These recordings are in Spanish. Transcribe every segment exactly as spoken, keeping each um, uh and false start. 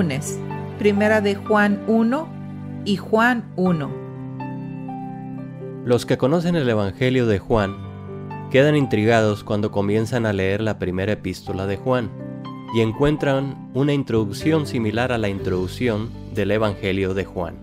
Lunes, Primera de Juan uno y Juan uno. Los que conocen el Evangelio de Juan quedan intrigados cuando comienzan a leer la primera epístola de Juan y encuentran una introducción similar a la introducción del Evangelio de Juan.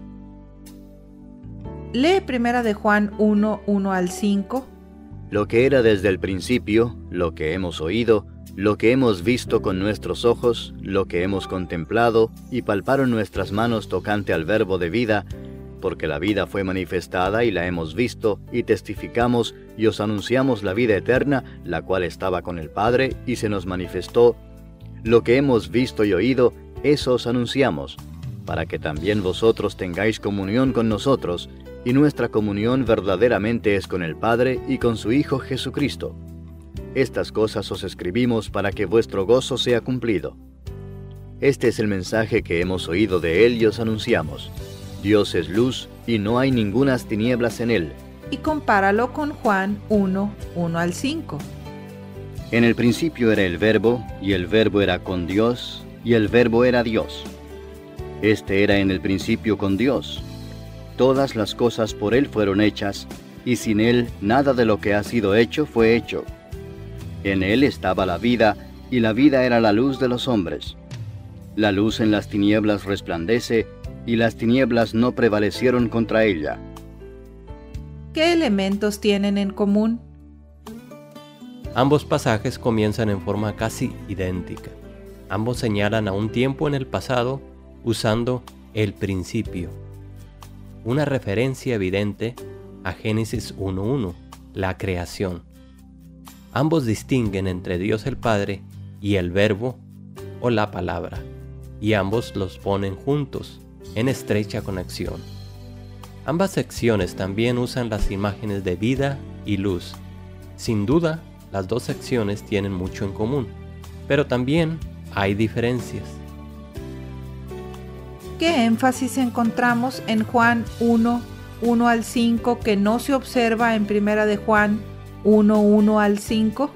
Lee Primera de Juan uno, uno al cinco. Lo que era desde el principio, lo que hemos oído, lo que hemos visto con nuestros ojos, lo que hemos contemplado y palparon nuestras manos tocante al verbo de vida, porque la vida fue manifestada y la hemos visto, y testificamos y os anunciamos la vida eterna, la cual estaba con el Padre y se nos manifestó. Lo que hemos visto y oído, eso os anunciamos, para que también vosotros tengáis comunión con nosotros, y nuestra comunión verdaderamente es con el Padre y con su Hijo Jesucristo. Estas cosas os escribimos para que vuestro gozo sea cumplido. Este es el mensaje que hemos oído de Él y os anunciamos. Dios es luz y no hay ningunas tinieblas en Él. Y compáralo con Juan uno, uno al cinco. En el principio era el Verbo, y el Verbo era con Dios, y el Verbo era Dios. Este era en el principio con Dios. Todas las cosas por Él fueron hechas, y sin Él nada de lo que ha sido hecho fue hecho. En Él estaba la vida, y la vida era la luz de los hombres. La luz en las tinieblas resplandece, y las tinieblas no prevalecieron contra ella. ¿Qué elementos tienen en común? Ambos pasajes comienzan en forma casi idéntica. Ambos señalan a un tiempo en el pasado usando el principio, una referencia evidente a Génesis uno uno, la creación. Ambos distinguen entre Dios el Padre y el Verbo o la Palabra, y ambos los ponen juntos, en estrecha conexión. Ambas secciones también usan las imágenes de vida y luz. Sin duda, las dos secciones tienen mucho en común, pero también hay diferencias. ¿Qué énfasis encontramos en Juan uno, uno al cinco que no se observa en Primera de Juan uno, uno al cinco?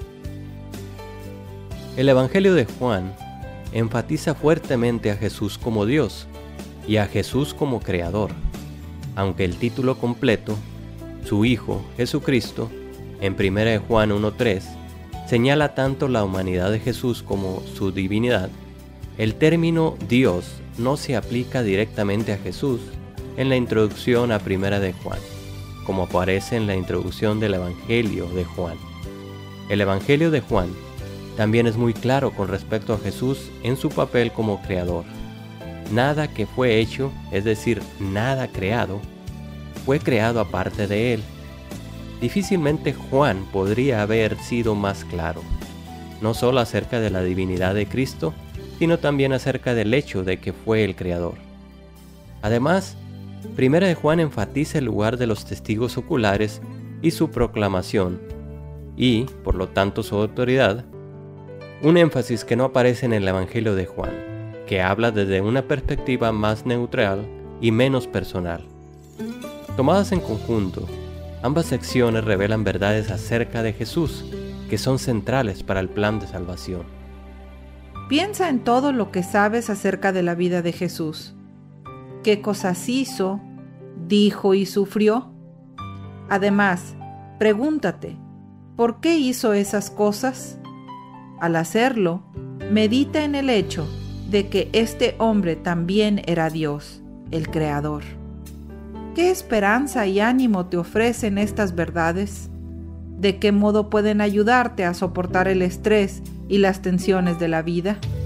El Evangelio de Juan enfatiza fuertemente a Jesús como Dios y a Jesús como Creador, aunque el título completo, su Hijo Jesucristo, en Primera de Juan uno tres, señala tanto la humanidad de Jesús como su divinidad. El término Dios no se aplica directamente a Jesús en la introducción a Primera de Juan, como aparece en la introducción del Evangelio de Juan. El Evangelio de Juan también es muy claro con respecto a Jesús en su papel como creador. Nada que fue hecho, es decir, nada creado, fue creado aparte de Él. Difícilmente Juan podría haber sido más claro, no solo acerca de la divinidad de Cristo, sino también acerca del hecho de que fue el creador. Además, Primera de Juan enfatiza el lugar de los testigos oculares y su proclamación, y, por lo tanto, su autoridad, un énfasis que no aparece en el Evangelio de Juan, que habla desde una perspectiva más neutral y menos personal. Tomadas en conjunto, ambas secciones revelan verdades acerca de Jesús que son centrales para el plan de salvación. Piensa en todo lo que sabes acerca de la vida de Jesús. ¿Qué cosas hizo, dijo y sufrió? Además, pregúntate, ¿por qué hizo esas cosas? Al hacerlo, medita en el hecho de que este hombre también era Dios, el Creador. ¿Qué esperanza y ánimo te ofrecen estas verdades? ¿De qué modo pueden ayudarte a soportar el estrés y las tensiones de la vida?